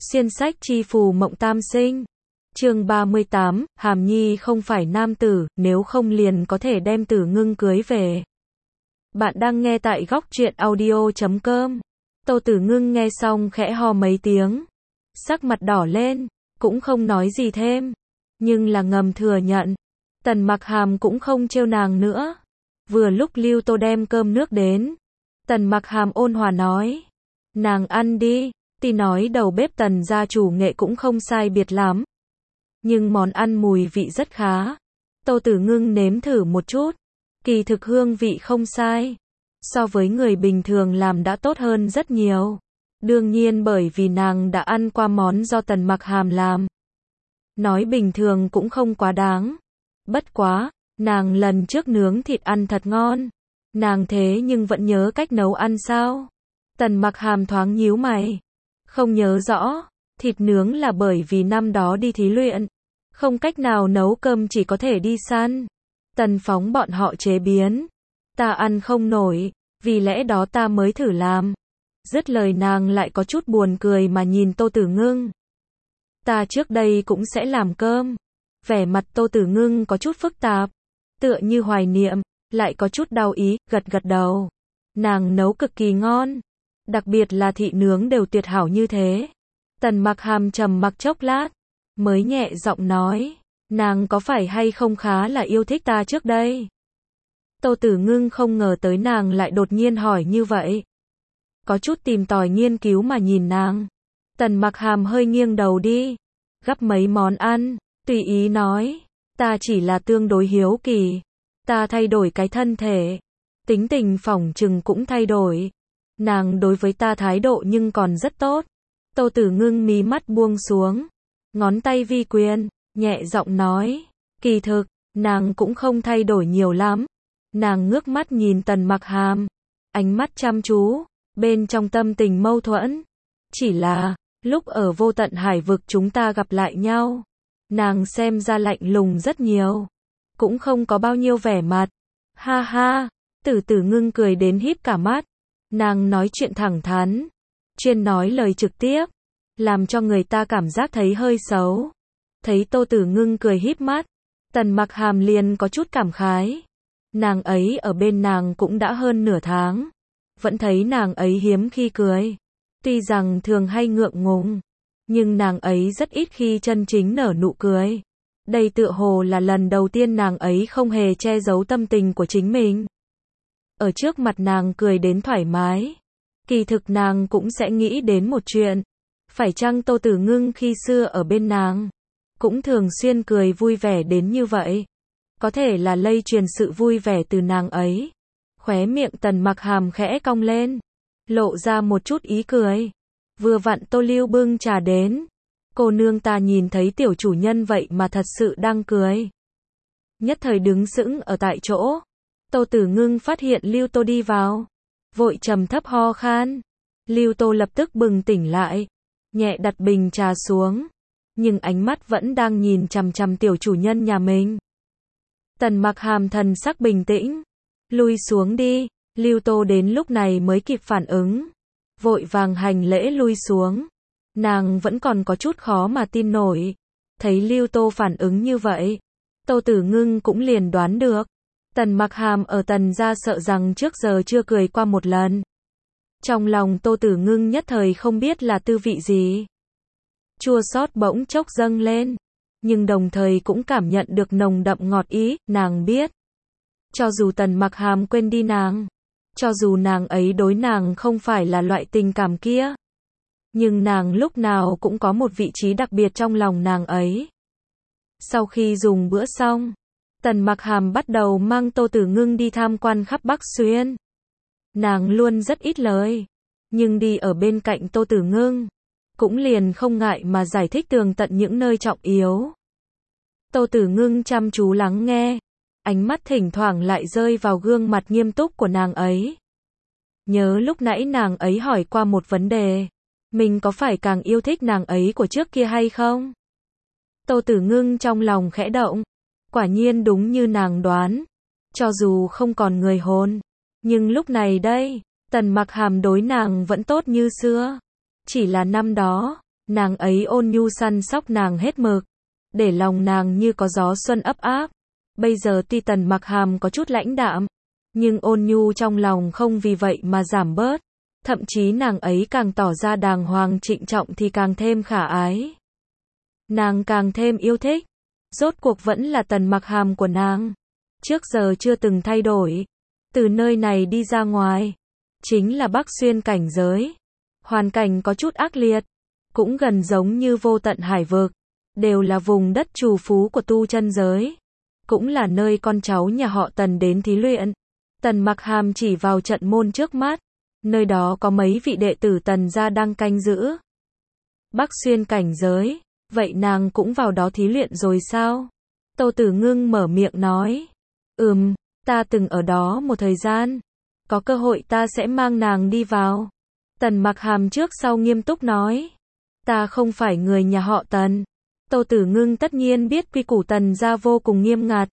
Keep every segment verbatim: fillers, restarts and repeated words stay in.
Xuyên sách chi phù mộng tam sinh. Chương ba mươi tám, Hàm Nhi không phải nam tử, nếu không liền có thể đem Tử Ngưng cưới về. Bạn đang nghe tại góc truyện audio chấm com. Tô Tử Ngưng nghe xong khẽ ho mấy tiếng, sắc mặt đỏ lên, cũng không nói gì thêm, nhưng là ngầm thừa nhận. Tần Mặc Hàm cũng không trêu nàng nữa. Vừa lúc Lưu Tô đem cơm nước đến, Tần Mặc Hàm ôn hòa nói, nàng ăn đi. Tuy nói đầu bếp Tần gia chủ nghệ cũng không sai biệt lắm, nhưng món ăn mùi vị rất khá. Tô Tử Ngưng nếm thử một chút, kỳ thực hương vị không sai, so với người bình thường làm đã tốt hơn rất nhiều. Đương nhiên bởi vì nàng đã ăn qua món do Tần Mặc Hàm làm, nói bình thường cũng không quá đáng. Bất quá, nàng lần trước nướng thịt ăn thật ngon, nàng thế nhưng vẫn nhớ cách nấu ăn sao? Tần Mặc Hàm thoáng nhíu mày, không nhớ rõ. Thịt nướng là bởi vì năm đó đi thí luyện, không cách nào nấu cơm, chỉ có thể đi săn. Tần Phóng bọn họ chế biến, ta ăn không nổi, vì lẽ đó ta mới thử làm. Dứt lời nàng lại có chút buồn cười mà nhìn Tô Tử Ngưng. Ta trước đây cũng sẽ làm cơm. Vẻ mặt Tô Tử Ngưng có chút phức tạp, tựa như hoài niệm, lại có chút đau ý, gật gật đầu. Nàng nấu cực kỳ ngon, đặc biệt là thịt nướng đều tuyệt hảo như thế. Tần Mặc Hàm trầm mặc chốc lát, mới nhẹ giọng nói, nàng có phải hay không khá là yêu thích ta trước đây? Tô Tử Ngưng không ngờ tới nàng lại đột nhiên hỏi như vậy, có chút tìm tòi nghiên cứu mà nhìn nàng. Tần Mặc Hàm hơi nghiêng đầu đi, gắp mấy món ăn, tùy ý nói, ta chỉ là tương đối hiếu kỳ, ta thay đổi cái thân thể, tính tình phỏng chừng cũng thay đổi. Nàng đối với ta thái độ nhưng còn rất tốt. Tô Tử Ngưng mí mắt buông xuống, ngón tay vi quyền, nhẹ giọng nói, kỳ thực, nàng cũng không thay đổi nhiều lắm. Nàng ngước mắt nhìn Tần Mặc Hàm, ánh mắt chăm chú, bên trong tâm tình mâu thuẫn. Chỉ là, lúc ở Vô Tận Hải Vực chúng ta gặp lại nhau, nàng xem ra lạnh lùng rất nhiều, cũng không có bao nhiêu vẻ mặt. Ha ha, Tử Tử Ngưng cười đến híp cả mắt. Nàng nói chuyện thẳng thắn, chuyên nói lời trực tiếp, làm cho người ta cảm giác thấy hơi xấu. Thấy Tô Tử Ngưng cười híp mắt, Tần Mặc Hàm liền có chút cảm khái. Nàng ấy ở bên nàng cũng đã hơn nửa tháng, vẫn thấy nàng ấy hiếm khi cười. Tuy rằng thường hay ngượng ngùng, nhưng nàng ấy rất ít khi chân chính nở nụ cười. Đây tựa hồ là lần đầu tiên nàng ấy không hề che giấu tâm tình của chính mình. Ở trước mặt nàng cười đến thoải mái. Kỳ thực nàng cũng sẽ nghĩ đến một chuyện, phải chăng Tô Tử Ngưng khi xưa ở bên nàng cũng thường xuyên cười vui vẻ đến như vậy? Có thể là lây truyền sự vui vẻ từ nàng ấy. Khóe miệng Tần Mặc Hàm khẽ cong lên, lộ ra một chút ý cười. Vừa vặn Tô Lưu bưng trà đến, cô nương ta nhìn thấy tiểu chủ nhân vậy mà thật sự đang cười. Nhất thời đứng sững ở tại chỗ. Tô Tử Ngưng phát hiện Lưu Tô đi vào, vội trầm thấp ho khan. Lưu Tô lập tức bừng tỉnh lại, nhẹ đặt bình trà xuống, nhưng ánh mắt vẫn đang nhìn chằm chằm tiểu chủ nhân nhà mình. Tần Mặc Hàm thần sắc bình tĩnh, lui xuống đi. Lưu Tô đến lúc này mới kịp phản ứng, vội vàng hành lễ lui xuống. Nàng vẫn còn có chút khó mà tin nổi. Thấy Lưu Tô phản ứng như vậy, Tô Tử Ngưng cũng liền đoán được. Tần Mặc Hàm ở Tần gia sợ rằng trước giờ chưa cười qua một lần. Trong lòng Tô Tử Ngưng nhất thời không biết là tư vị gì. Chua xót bỗng chốc dâng lên, nhưng đồng thời cũng cảm nhận được nồng đậm ngọt ý. Nàng biết, cho dù Tần Mặc Hàm quên đi nàng, cho dù nàng ấy đối nàng không phải là loại tình cảm kia, nhưng nàng lúc nào cũng có một vị trí đặc biệt trong lòng nàng ấy. Sau khi dùng bữa xong, Tần Mặc Hàm bắt đầu mang Tô Tử Ngưng đi tham quan khắp Bắc Xuyên. Nàng luôn rất ít lời, nhưng đi ở bên cạnh Tô Tử Ngưng, cũng liền không ngại mà giải thích tường tận những nơi trọng yếu. Tô Tử Ngưng chăm chú lắng nghe, ánh mắt thỉnh thoảng lại rơi vào gương mặt nghiêm túc của nàng ấy. Nhớ lúc nãy nàng ấy hỏi qua một vấn đề, mình có phải càng yêu thích nàng ấy của trước kia hay không? Tô Tử Ngưng trong lòng khẽ động. Quả nhiên đúng như nàng đoán, cho dù không còn người hôn, nhưng lúc này đây, Tần Mặc Hàm đối nàng vẫn tốt như xưa. Chỉ là năm đó, Nàng ấy ôn nhu săn sóc nàng hết mực, để lòng nàng như có gió xuân ấp áp. Bây giờ tuy Tần Mặc Hàm có chút lãnh đạm, nhưng ôn nhu trong lòng không vì vậy mà giảm bớt. Thậm chí nàng ấy càng tỏ ra đàng hoàng trịnh trọng thì càng thêm khả ái. Nàng càng thêm yêu thích. Rốt cuộc vẫn là Tần Mặc Hàm của nàng. Trước giờ chưa từng thay đổi. Từ nơi này đi ra ngoài, chính là Bắc Xuyên cảnh giới. Hoàn cảnh có chút ác liệt, cũng gần giống như vô tận hải vực. Đều là vùng đất trù phú của tu chân giới. Cũng là nơi con cháu nhà họ Tần đến thí luyện. Tần Mặc Hàm chỉ vào trận môn trước mắt. Nơi đó có mấy vị đệ tử Tần gia đang canh giữ. Bắc Xuyên cảnh giới, vậy nàng cũng vào đó thí luyện rồi sao? Tô Tử Ngưng mở miệng nói. Ừm, ta từng ở đó một thời gian. Có cơ hội ta sẽ mang nàng đi vào. Tần Mặc Hàm trước sau nghiêm túc nói. Ta không phải người nhà họ Tần. Tô Tử Ngưng tất nhiên biết quy củ Tần gia vô cùng nghiêm ngặt.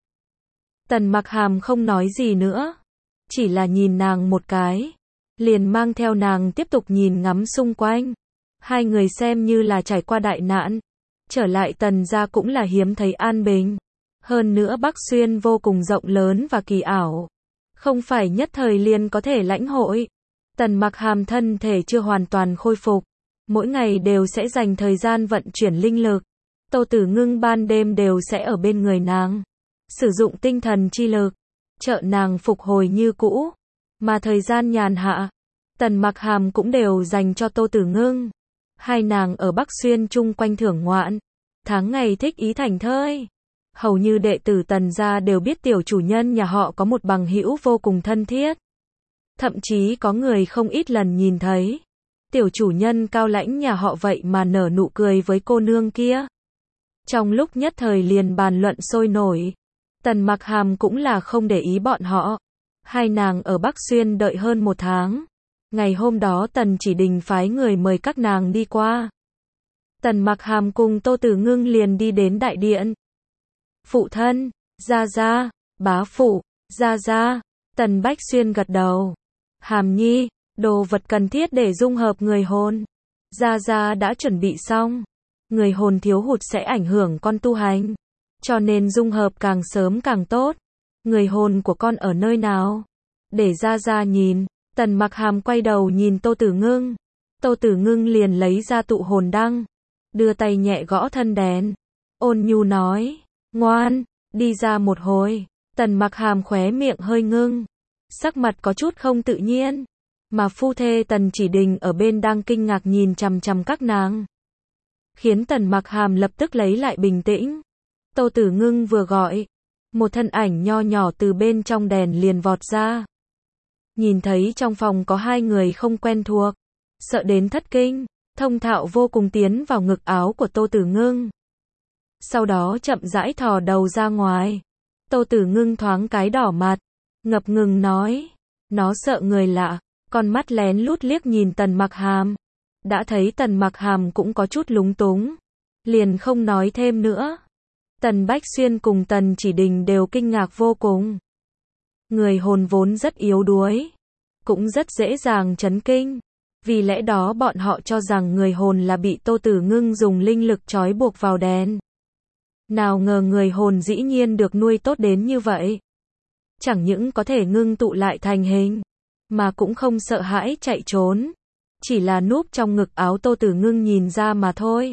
Tần Mặc Hàm không nói gì nữa. Chỉ là nhìn nàng một cái. Liền mang theo nàng tiếp tục nhìn ngắm xung quanh. Hai người xem như là trải qua đại nạn. Trở lại Tần gia cũng là hiếm thấy an bình. Hơn nữa Bắc Xuyên vô cùng rộng lớn và kỳ ảo. Không phải nhất thời liền có thể lãnh hội. Tần Mặc Hàm thân thể chưa hoàn toàn khôi phục. Mỗi ngày đều sẽ dành thời gian vận chuyển linh lực. Tô Tử Ngưng ban đêm đều sẽ ở bên người nàng. Sử dụng tinh thần chi lực. Trợ nàng phục hồi như cũ. Mà thời gian nhàn hạ, Tần Mặc Hàm cũng đều dành cho Tô Tử Ngưng. Hai nàng ở Bắc Xuyên chung quanh thưởng ngoạn. Tháng ngày thích ý thành thơi. Hầu như đệ tử Tần gia đều biết tiểu chủ nhân nhà họ có một bằng hữu vô cùng thân thiết. Thậm chí có người không ít lần nhìn thấy. Tiểu chủ nhân cao lãnh nhà họ vậy mà nở nụ cười với cô nương kia. Trong lúc nhất thời liền bàn luận sôi nổi. Tần Mặc Hàm cũng là không để ý bọn họ. Hai nàng ở Bắc Xuyên đợi hơn một tháng. Ngày hôm đó Tần Chỉ Đình phái người mời các nàng đi qua. Tần Mặc Hàm cùng Tô Tử Ngưng liền đi đến đại điện. Phụ thân, gia gia, bá phụ, gia gia. Tần Bách Xuyên gật đầu. Hàm nhi, đồ vật cần thiết để dung hợp người hồn. Gia gia đã chuẩn bị xong. Người hồn thiếu hụt sẽ ảnh hưởng con tu hành. Cho nên dung hợp càng sớm càng tốt. Người hồn của con ở nơi nào? Để gia gia nhìn. Tần Mặc Hàm quay đầu nhìn Tô Tử Ngưng. Tô Tử Ngưng liền lấy ra tụ hồn đăng. Đưa tay nhẹ gõ thân đèn. Ôn nhu nói. Ngoan, đi ra một hồi. Tần Mặc Hàm khóe miệng hơi ngưng. Sắc mặt có chút không tự nhiên. Mà phu thê Tần Chỉ Đình ở bên đang kinh ngạc nhìn chằm chằm các nàng. Khiến Tần Mặc Hàm lập tức lấy lại bình tĩnh. Tô Tử Ngưng vừa gọi. Một thân ảnh nho nhỏ từ bên trong đèn liền vọt ra. Nhìn thấy trong phòng có hai người không quen thuộc. Sợ đến thất kinh. Thông thạo vô cùng tiến vào ngực áo của Tô Tử Ngưng. Sau đó chậm rãi thò đầu ra ngoài. Tô Tử Ngưng thoáng cái đỏ mặt. Ngập ngừng nói. Nó sợ người lạ. Con mắt lén lút liếc nhìn Tần Mặc Hàm. Đã thấy Tần Mặc Hàm cũng có chút lúng túng. Liền không nói thêm nữa. Tần Bách Xuyên cùng Tần Chỉ Đình đều kinh ngạc vô cùng. Người hồn vốn rất yếu đuối. Cũng rất dễ dàng chấn kinh. Vì lẽ đó bọn họ cho rằng người hồn là bị Tô Tử Ngưng dùng linh lực trói buộc vào đèn. Nào ngờ người hồn dĩ nhiên được nuôi tốt đến như vậy. Chẳng những có thể ngưng tụ lại thành hình, mà cũng không sợ hãi chạy trốn. Chỉ là núp trong ngực áo Tô Tử Ngưng nhìn ra mà thôi.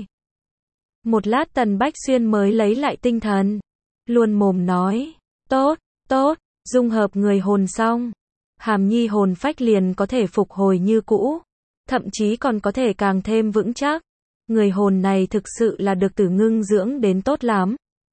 Một lát Tần Bách Xuyên mới lấy lại tinh thần. Luôn mồm nói. Tốt, tốt, dung hợp người hồn xong. Hàm nhi hồn phách liền có thể phục hồi như cũ. Thậm chí còn có thể càng thêm vững chắc. Người hồn này thực sự là được Tử Ngưng dưỡng đến tốt lắm.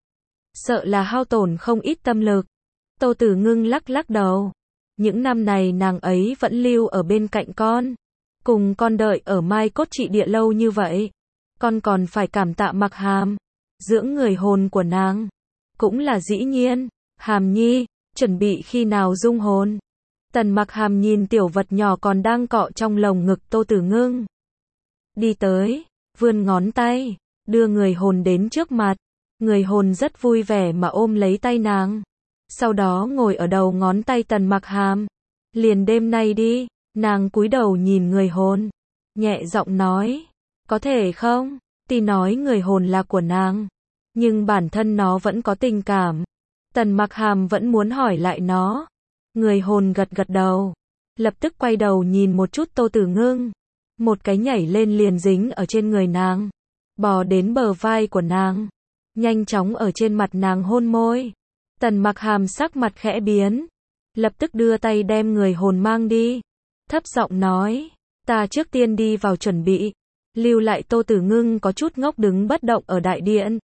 Sợ là hao tổn không ít tâm lực. Tô Tử Ngưng lắc lắc đầu. Những năm này nàng ấy vẫn lưu ở bên cạnh con. Cùng con đợi ở Mai Cốt Trị Địa lâu như vậy. Con còn phải cảm tạ Mặc Hàm. Dưỡng người hồn của nàng. Cũng là dĩ nhiên. Hàm nhi, chuẩn bị khi nào dung hồn? Tần Mặc Hàm nhìn tiểu vật nhỏ còn đang cọ trong lồng ngực Tô Tử Ngưng. Đi tới, vươn ngón tay, đưa người hồn đến trước mặt. Người hồn rất vui vẻ mà ôm lấy tay nàng. Sau đó ngồi ở đầu ngón tay Tần Mặc Hàm. Liền đêm nay đi. Nàng cúi đầu nhìn người hồn. Nhẹ giọng nói. Có thể không? Tuy nói người hồn là của nàng, nhưng bản thân nó vẫn có tình cảm. Tần Mặc Hàm vẫn muốn hỏi lại nó. Người hồn gật gật đầu, lập tức quay đầu nhìn một chút Tô Tử Ngưng. Một cái nhảy lên liền dính ở trên người nàng, bò đến bờ vai của nàng, nhanh chóng ở trên mặt nàng hôn môi. Tần Mặc Hàm sắc mặt khẽ biến, lập tức đưa tay đem người hồn mang đi, thấp giọng nói, ta trước tiên đi vào chuẩn bị, lưu lại Tô Tử Ngưng có chút ngốc đứng bất động ở đại điện.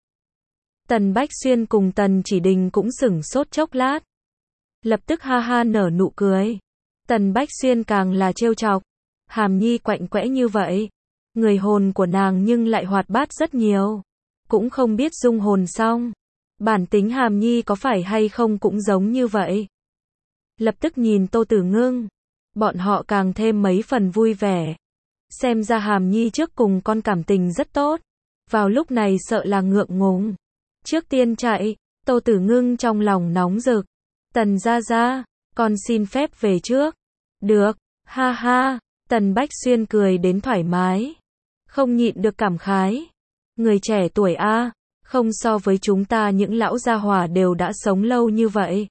Tần Bách Xuyên cùng Tần Chỉ Đình cũng sửng sốt chốc lát, lập tức ha ha nở nụ cười. Tần Bách Xuyên càng là trêu chọc, Hàm Nhi quạnh quẽ như vậy, người hồn của nàng nhưng lại hoạt bát rất nhiều, cũng không biết dung hồn xong, bản tính Hàm Nhi có phải hay không cũng giống như vậy. Lập tức nhìn Tô Tử Ngưng, bọn họ càng thêm mấy phần vui vẻ. Xem ra Hàm Nhi trước cùng con cảm tình rất tốt, vào lúc này sợ là ngượng ngùng. Trước tiên chạy, Tô Tử Ngưng trong lòng nóng rực. Tần gia gia, con xin phép về trước. Được, ha ha, Tần Bách Xuyên cười đến thoải mái, không nhịn được cảm khái. Người trẻ tuổi a, không so với chúng ta những lão gia hỏa đều đã sống lâu như vậy.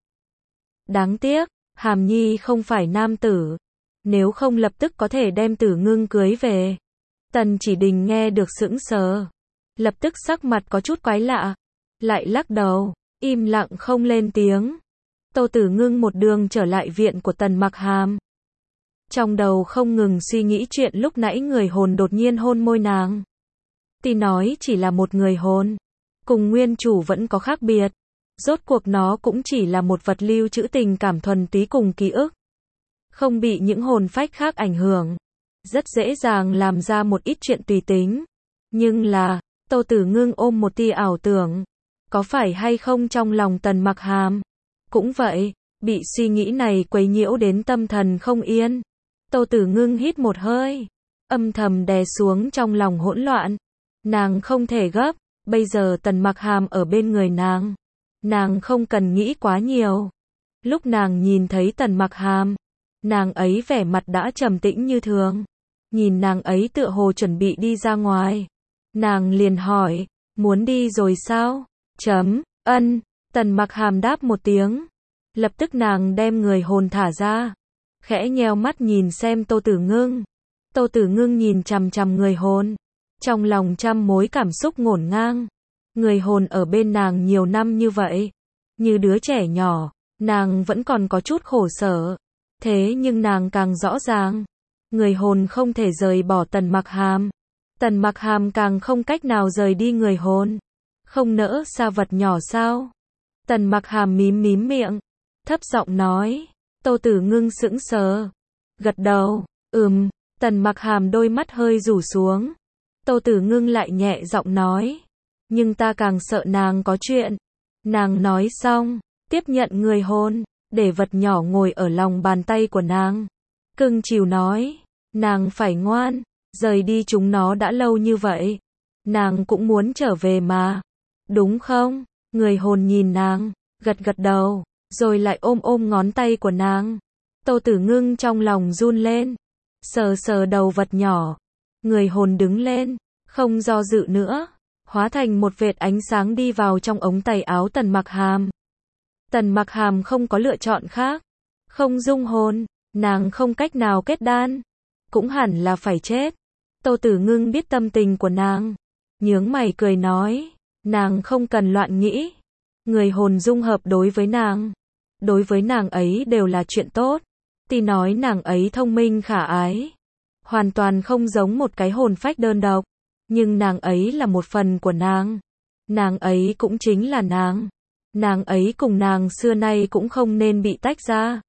Đáng tiếc, Hàm Nhi không phải nam tử, nếu không lập tức có thể đem Tử Ngưng cưới về. Tần Chỉ Đình nghe được sững sờ, lập tức sắc mặt có chút quái lạ, lại lắc đầu, im lặng không lên tiếng. Tô Tử Ngưng một đường trở lại viện của Tần Mặc Hàm, trong đầu không ngừng suy nghĩ chuyện lúc nãy người hồn đột nhiên hôn môi nàng. Tuy nói chỉ là một người hồn, cùng nguyên chủ vẫn có khác biệt, rốt cuộc nó cũng chỉ là một vật lưu trữ tình cảm thuần túy cùng ký ức, không bị những hồn phách khác ảnh hưởng, rất dễ dàng làm ra một ít chuyện tùy tính. Nhưng là, Tô Tử Ngưng ôm một tia ảo tưởng, có phải hay không trong lòng Tần Mặc Hàm cũng vậy, bị suy nghĩ này quấy nhiễu đến tâm thần không yên. Tô Tử Ngưng hít một hơi, âm thầm đè xuống trong lòng hỗn loạn. Nàng không thể gấp, bây giờ Tần Mặc Hàm ở bên người nàng, nàng không cần nghĩ quá nhiều. Lúc nàng nhìn thấy Tần Mặc Hàm, nàng ấy vẻ mặt đã trầm tĩnh như thường, nhìn nàng ấy tựa hồ chuẩn bị đi ra ngoài, nàng liền hỏi, muốn đi rồi sao? Chấm, ân, Tần Mặc Hàm đáp một tiếng, lập tức nàng đem người hồn thả ra, khẽ nheo mắt nhìn xem Tô Tử Ngưng. Tô Tử Ngưng nhìn chằm chằm người hồn, trong lòng trăm mối cảm xúc ngổn ngang. Người hồn ở bên nàng nhiều năm như vậy, như đứa trẻ nhỏ, nàng vẫn còn có chút khổ sở. Thế nhưng nàng càng rõ ràng, người hồn không thể rời bỏ Tần Mặc Hàm. Tần Mặc Hàm càng không cách nào rời đi người hồn. Không nỡ xa vật nhỏ sao? Tần Mặc Hàm mím mím miệng, thấp giọng nói. Tô Tử Ngưng sững sờ, gật đầu, ừm. Tần Mặc Hàm đôi mắt hơi rủ xuống. Tô Tử Ngưng lại nhẹ giọng nói, nhưng ta càng sợ nàng có chuyện. Nàng nói xong, tiếp nhận người hồn, để vật nhỏ ngồi ở lòng bàn tay của nàng, cưng chiều nói, nàng phải ngoan, rời đi chúng nó đã lâu như vậy, nàng cũng muốn trở về mà, đúng không? Người hồn nhìn nàng, gật gật đầu, rồi lại ôm ôm ngón tay của nàng. Tô Tử Ngưng trong lòng run lên, sờ sờ đầu vật nhỏ. Người hồn đứng lên, không do dự nữa, hóa thành một vệt ánh sáng đi vào trong ống tay áo Tần Mặc Hàm. Tần Mặc Hàm không có lựa chọn khác, không dung hồn, nàng không cách nào kết đan, cũng hẳn là phải chết. Tô Tử Ngưng biết tâm tình của nàng, nhướng mày cười nói, nàng không cần loạn nghĩ, người hồn dung hợp đối với nàng, đối với nàng ấy đều là chuyện tốt. Tuy nói nàng ấy thông minh khả ái, hoàn toàn không giống một cái hồn phách đơn độc, nhưng nàng ấy là một phần của nàng, nàng ấy cũng chính là nàng, nàng ấy cùng nàng xưa nay cũng không nên bị tách ra.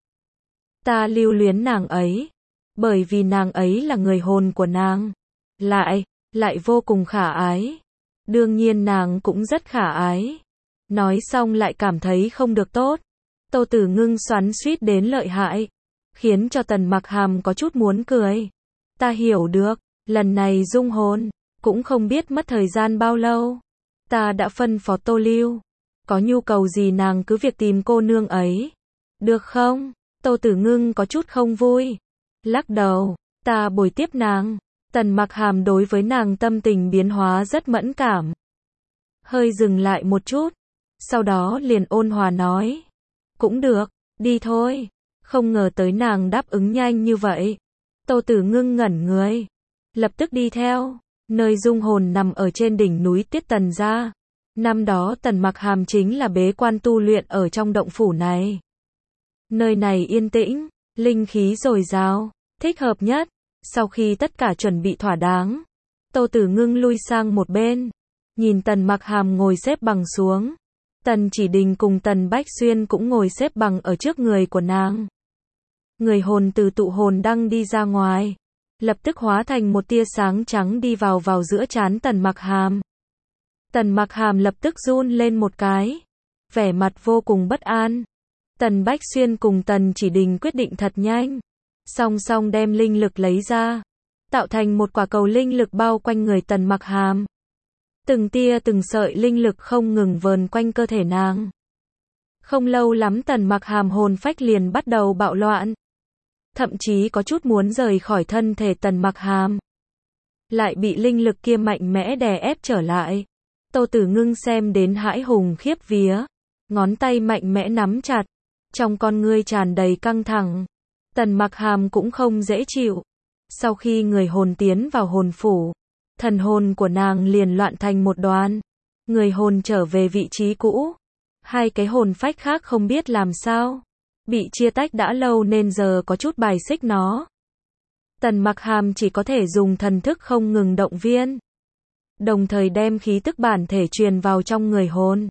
Ta lưu luyến nàng ấy, bởi vì nàng ấy là người hồn của nàng, lại, lại vô cùng khả ái. Đương nhiên nàng cũng rất khả ái. Nói xong lại cảm thấy không được tốt. Tô Tử Ngưng xoắn xuýt đến lợi hại, khiến cho Tần Mặc Hàm có chút muốn cười. Ta hiểu được, lần này dung hồn, cũng không biết mất thời gian bao lâu. Ta đã phân phó Tô Lưu, có nhu cầu gì nàng cứ việc tìm cô nương ấy. Được không? Tô Tử Ngưng có chút không vui, lắc đầu, ta bồi tiếp nàng. Tần Mặc Hàm đối với nàng tâm tình biến hóa rất mẫn cảm. Hơi dừng lại một chút, sau đó liền ôn hòa nói. Cũng được, đi thôi. Không ngờ tới nàng đáp ứng nhanh như vậy. Tô Tử Ngưng ngẩn người, lập tức đi theo. Nơi dung hồn nằm ở trên đỉnh núi Tiết Tần gia. Năm đó Tần Mặc Hàm chính là bế quan tu luyện ở trong động phủ này. Nơi này yên tĩnh, linh khí dồi dào, thích hợp nhất. Sau khi tất cả chuẩn bị thỏa đáng, Tô Tử Ngưng lui sang một bên, nhìn Tần Mặc Hàm ngồi xếp bằng xuống. Tần Chỉ Đình cùng Tần Bách Xuyên cũng ngồi xếp bằng ở trước người của nàng. Người hồn từ tụ hồn đăng đi ra ngoài, lập tức hóa thành một tia sáng trắng đi vào vào giữa trán Tần Mặc Hàm. Tần Mặc Hàm lập tức run lên một cái, vẻ mặt vô cùng bất an. Tần Bách Xuyên cùng Tần Chỉ Đình quyết định thật nhanh, song song đem linh lực lấy ra, tạo thành một quả cầu linh lực bao quanh người Tần Mặc Hàm. Từng tia từng sợi linh lực không ngừng vờn quanh cơ thể nàng. Không lâu lắm Tần Mặc Hàm hồn phách liền bắt đầu bạo loạn, thậm chí có chút muốn rời khỏi thân thể Tần Mặc Hàm, lại bị linh lực kia mạnh mẽ đè ép trở lại. Tô Tử Ngưng xem đến hãi hùng khiếp vía, ngón tay mạnh mẽ nắm chặt, trong con ngươi tràn đầy căng thẳng. Tần Mặc Hàm cũng không dễ chịu. Sau khi người hồn tiến vào hồn phủ, thần hồn của nàng liền loạn thành một đoàn. Người hồn trở về vị trí cũ. Hai cái hồn phách khác không biết làm sao, bị chia tách đã lâu nên giờ có chút bài xích nó. Tần Mặc Hàm chỉ có thể dùng thần thức không ngừng động viên, đồng thời đem khí tức bản thể truyền vào trong người hồn.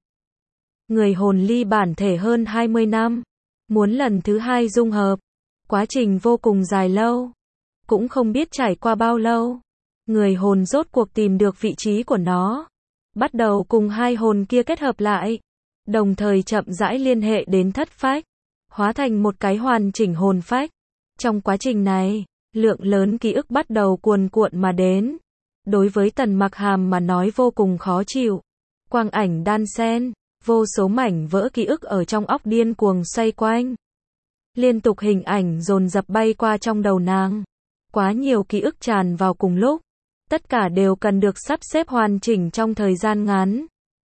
Người hồn ly bản thể hơn hai mươi năm, muốn lần thứ hai dung hợp, quá trình vô cùng dài lâu, cũng không biết trải qua bao lâu. Người hồn rốt cuộc tìm được vị trí của nó, bắt đầu cùng hai hồn kia kết hợp lại, đồng thời chậm rãi liên hệ đến thất phách, hóa thành một cái hoàn chỉnh hồn phách. Trong quá trình này, lượng lớn ký ức bắt đầu cuồn cuộn mà đến. Đối với Tần Mặc Hàm mà nói vô cùng khó chịu. Quang ảnh đan xen, vô số mảnh vỡ ký ức ở trong óc điên cuồng xoay quanh. Liên tục hình ảnh dồn dập bay qua trong đầu nàng. Quá nhiều ký ức tràn vào cùng lúc, tất cả đều cần được sắp xếp hoàn chỉnh trong thời gian ngắn,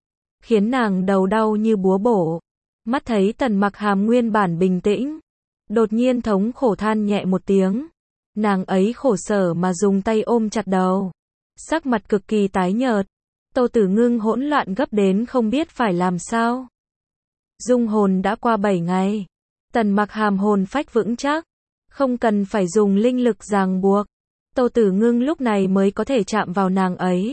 khiến nàng đầu đau như búa bổ. Mắt thấy Tần Mặc Hàm nguyên bản bình tĩnh, đột nhiên thống khổ than nhẹ một tiếng. Nàng ấy khổ sở mà dùng tay ôm chặt đầu, sắc mặt cực kỳ tái nhợt. Tô Tử Ngưng hỗn loạn gấp đến không biết phải làm sao. Dung hồn đã qua bảy ngày, Tần Mặc Hàm hồn phách vững chắc, không cần phải dùng linh lực ràng buộc. Tô Tử Ngưng lúc này mới có thể chạm vào nàng ấy.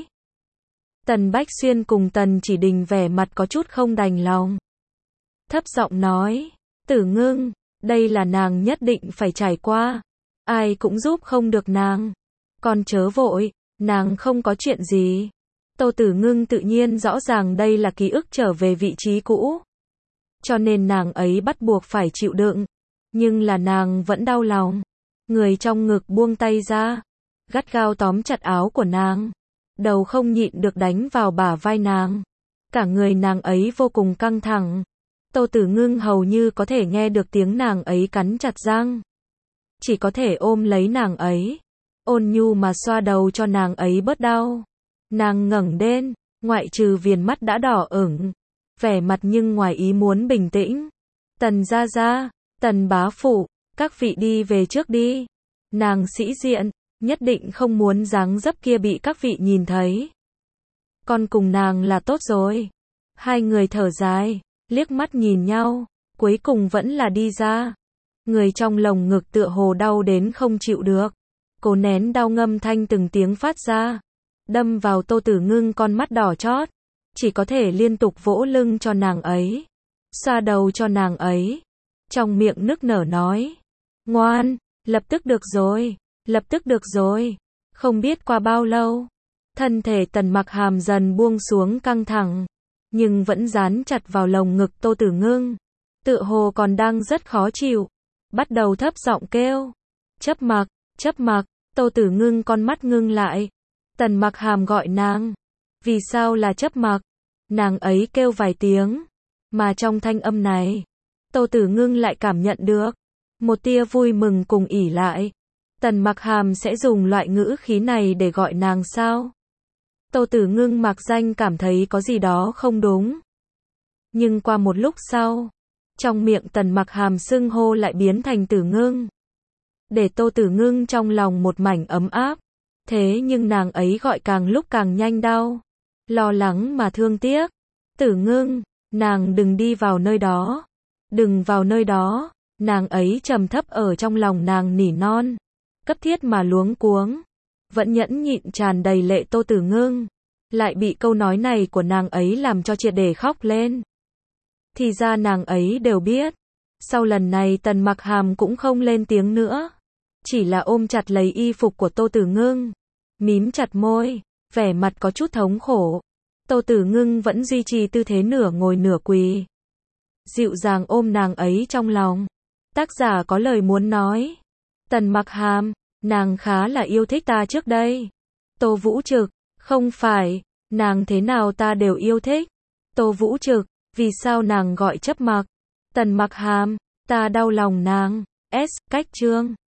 Tần Bách Xuyên cùng Tần Chỉ Đình vẻ mặt có chút không đành lòng, thấp giọng nói, Tử Ngưng, đây là nàng nhất định phải trải qua, ai cũng giúp không được nàng. Con chớ vội, nàng không có chuyện gì. Tô Tử Ngưng tự nhiên rõ ràng đây là ký ức trở về vị trí cũ, cho nên nàng ấy bắt buộc phải chịu đựng. Nhưng là nàng vẫn đau lòng. Người trong ngực buông tay ra, gắt gao tóm chặt áo của nàng, đầu không nhịn được đánh vào bả vai nàng. Cả người nàng ấy vô cùng căng thẳng. Tô Tử Ngưng hầu như có thể nghe được tiếng nàng ấy cắn chặt răng, chỉ có thể ôm lấy nàng ấy, ôn nhu mà xoa đầu cho nàng ấy bớt đau. Nàng ngẩng lên, ngoại trừ viền mắt đã đỏ ửng, vẻ mặt nhưng ngoài ý muốn bình tĩnh. Tần gia gia, Tần bá phụ, các vị đi về trước đi. Nàng sĩ diện, nhất định không muốn dáng dấp kia bị các vị nhìn thấy. Con cùng nàng là tốt rồi. Hai người thở dài, liếc mắt nhìn nhau, cuối cùng vẫn là đi ra. Người trong lồng ngực tựa hồ đau đến không chịu được, cố nén đau ngâm thanh từng tiếng phát ra, đâm vào Tô Tử Ngưng con mắt đỏ chót, chỉ có thể liên tục vỗ lưng cho nàng ấy, xoa đầu cho nàng ấy, trong miệng nức nở nói, ngoan, lập tức được rồi, lập tức được rồi. Không biết qua bao lâu, thân thể Tần Mặc Hàm dần buông xuống căng thẳng, nhưng vẫn dán chặt vào lồng ngực Tô Tử Ngưng, tựa hồ còn đang rất khó chịu, bắt đầu thấp giọng kêu, chấp mặc, chấp mặc. Tô Tử Ngưng con mắt ngưng lại. Tần Mặc Hàm gọi nàng, vì sao là chấp mặc? Nàng ấy kêu vài tiếng, mà trong thanh âm này, Tô Tử Ngưng lại cảm nhận được một tia vui mừng cùng ỉ lại. Tần Mặc Hàm sẽ dùng loại ngữ khí này để gọi nàng sao? Tô Tử Ngưng mặc danh cảm thấy có gì đó không đúng. Nhưng qua một lúc sau, trong miệng Tần Mặc Hàm xưng hô lại biến thành Tử Ngưng. Để Tô Tử Ngưng trong lòng một mảnh ấm áp. Thế nhưng nàng ấy gọi càng lúc càng nhanh đau. Lo lắng mà thương tiếc. Tử Ngưng, nàng đừng đi vào nơi đó. Đừng vào nơi đó. Nàng ấy trầm thấp ở trong lòng nàng nỉ non. Cấp thiết mà luống cuống. Vẫn nhẫn nhịn tràn đầy lệ Tô Tử Ngưng. Lại bị câu nói này của nàng ấy làm cho triệt để khóc lên. Thì ra nàng ấy đều biết. Sau lần này Tần Mặc Hàm cũng không lên tiếng nữa. Chỉ là ôm chặt lấy y phục của Tô Tử Ngưng. Mím chặt môi. Vẻ mặt có chút thống khổ. Tô Tử Ngưng vẫn duy trì tư thế nửa ngồi nửa quỳ. Dịu dàng ôm nàng ấy trong lòng. Tác giả có lời muốn nói. Tần Mặc Hàm, nàng khá là yêu thích ta trước đây. Tô Vũ Trực, không phải, nàng thế nào ta đều yêu thích. Tô Vũ Trực, vì sao nàng gọi chấp mặc? Tần Mặc Hàm, ta đau lòng nàng. S. Cách chương